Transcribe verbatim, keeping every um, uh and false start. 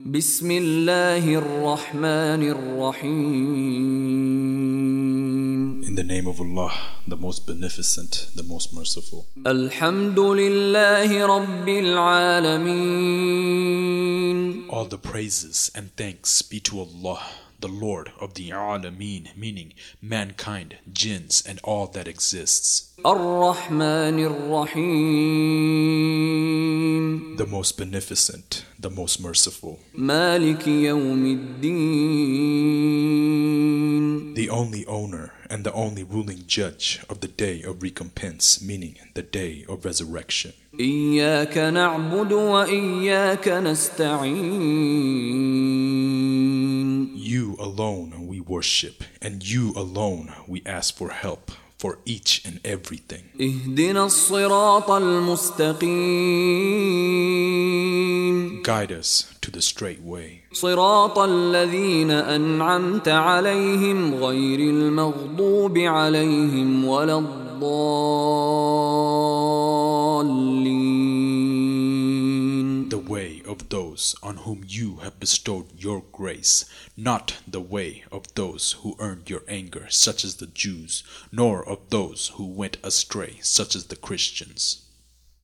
بسم الله الرحمن الرحيم. In the name of Allah, the most beneficent, the most merciful. الحمد لله رب العالمين. All the praises and thanks be to Allah, the Lord of the Alameen, meaning mankind, jinns, and all that exists. الرحمن الرحيم. The most beneficent, the most merciful. مالك يوم الدين. The only owner and the only ruling judge of the day of recompense, meaning the day of resurrection. إياك نعبد وإياك نستعين. You alone we worship, and you alone we ask for help for each and everything. اهدنا الصراط المستقيم. Guide us to the straight way. صراط الذين أنعمت عليهم غير المغضوب عليهم ولا الضالين. The way of those on whom you have bestowed your grace, not the way of those who earned your anger, such as the Jews, nor of those who went astray, such as the Christians.